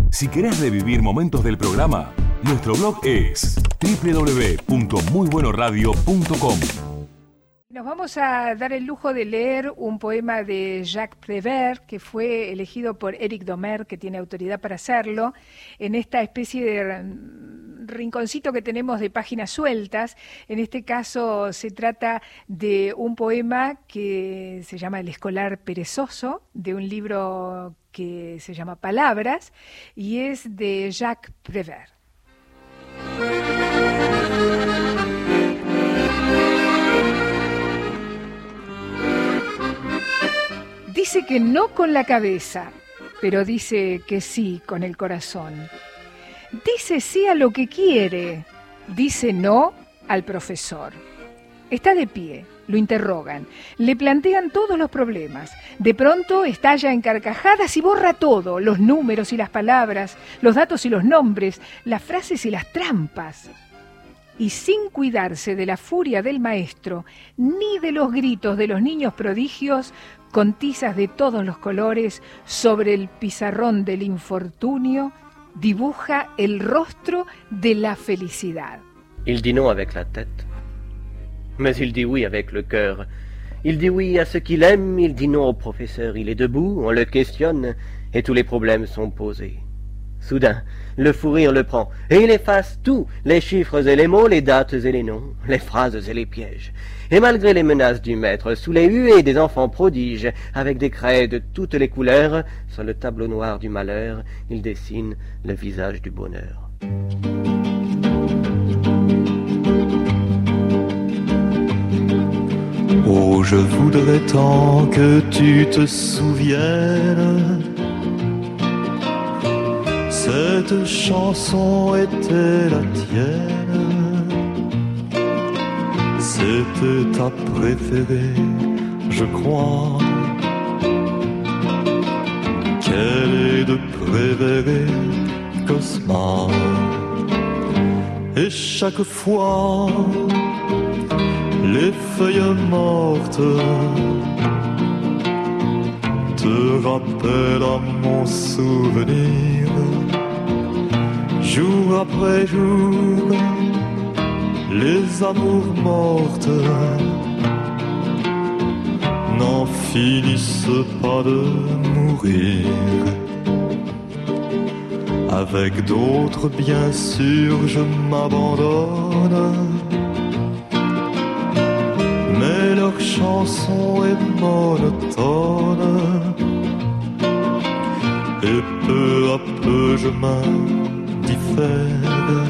Si querés revivir momentos del programa, nuestro blog es www.muybuenoradio.com. Nos vamos a dar el lujo de leer un poema de Jacques Prévert, que fue elegido por Éric Domer, que tiene autoridad para hacerlo, en esta especie de rinconcito que tenemos de páginas sueltas. En este caso se trata de un poema que se llama El escolar perezoso, de un libro que se llama Palabras, y es de Jacques Prévert. Dice que no con la cabeza, pero dice que sí con el corazón. Dice sí a lo que quiere, dice no al profesor. Está de pie, lo interrogan, le plantean todos los problemas. De pronto estalla en carcajadas y borra todo, los números y las palabras, los datos y los nombres, las frases y las trampas. Y sin cuidarse de la furia del maestro, ni de los gritos de los niños prodigios, con tizas de todos los colores, sobre el pizarrón del infortunio, dibuja el rostro de la felicidad. Il dit non avec la tête, mais il dit oui avec le cœur. Il dit oui à ce qu'il aime, il dit non au professeur. Il est debout, on le questionne, et tous les problèmes sont posés. Soudain, le fou rire le prend, et il efface tout, les chiffres et les mots, les dates et les noms, les phrases et les pièges. Et malgré les menaces du maître, sous les huées des enfants prodiges, avec des craies de toutes les couleurs, sur le tableau noir du malheur, il dessine le visage du bonheur. Oh, je voudrais tant que tu te souviennes. Cette chanson était la tienne, c'était ta préférée, je crois. Quelle est de Prévert, Cosma. Et chaque fois, les feuilles mortes te rappellent à mon souvenir. Jour après jour, les amours mortes n'en finissent pas de mourir. Avec d'autres, bien sûr, je m'abandonne, mais leur chanson est monotone, et peu à peu je m'indiffère.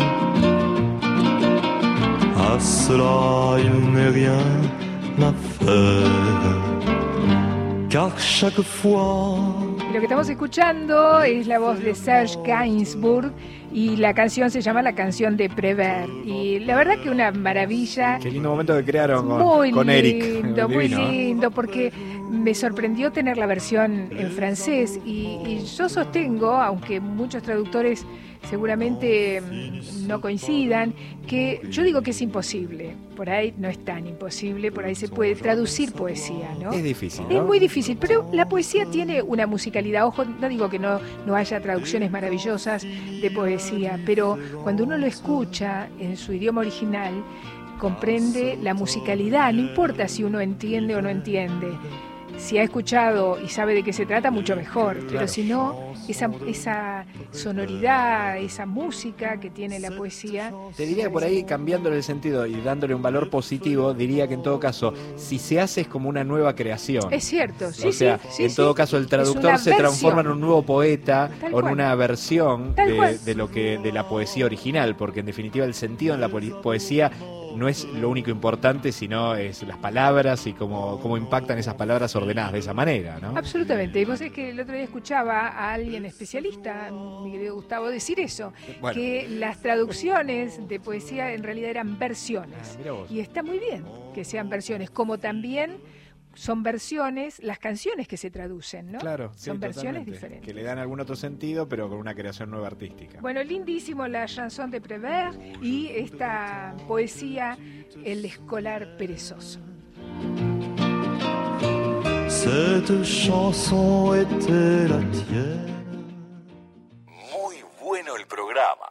À cela il n'est rien à faire, car chaque fois. Lo que estamos escuchando es la voz de Serge Gainsbourg y la canción se llama La canción de Prévert. Y la verdad que una maravilla. Qué lindo momento que crearon con Eric. Muy lindo, porque me sorprendió tener la versión en francés y yo sostengo, aunque muchos traductores seguramente no coincidan, que yo digo que es imposible. Por ahí no es tan imposible, por ahí se puede traducir poesía, ¿no? Es difícil, ¿no? Es muy difícil, pero la poesía tiene una musicalidad. Ojo, no digo que no haya traducciones maravillosas de poesía, pero cuando uno lo escucha en su idioma original, comprende la musicalidad, no importa si uno entiende o no entiende. Si ha escuchado y sabe de qué se trata, mucho mejor. Claro. Pero si no, esa sonoridad, esa música que tiene la poesía... Te diría que por ahí, cambiándole el sentido y dándole un valor positivo, diría que en todo caso, si se hace es como una nueva creación. Es cierto, sí, o sea, sí, en todo caso el traductor se transforma en un nuevo poeta o en una versión de la poesía original, porque en definitiva el sentido en la poesía no es lo único importante, sino es las palabras y cómo impactan esas palabras ordenadas de esa manera, ¿no? Absolutamente. Y vos sabés que el otro día escuchaba a alguien especialista, mi querido Gustavo, decir eso, que las traducciones de poesía en realidad eran versiones. Y está muy bien que sean versiones, como también son versiones, las canciones que se traducen, ¿no? Claro, sí, son versiones totalmente, diferentes. Que le dan algún otro sentido, pero con una creación nueva artística. Bueno, lindísimo la chanson de Prévert y esta poesía, El escolar perezoso. Cette chanson était la tienne. Muy programa.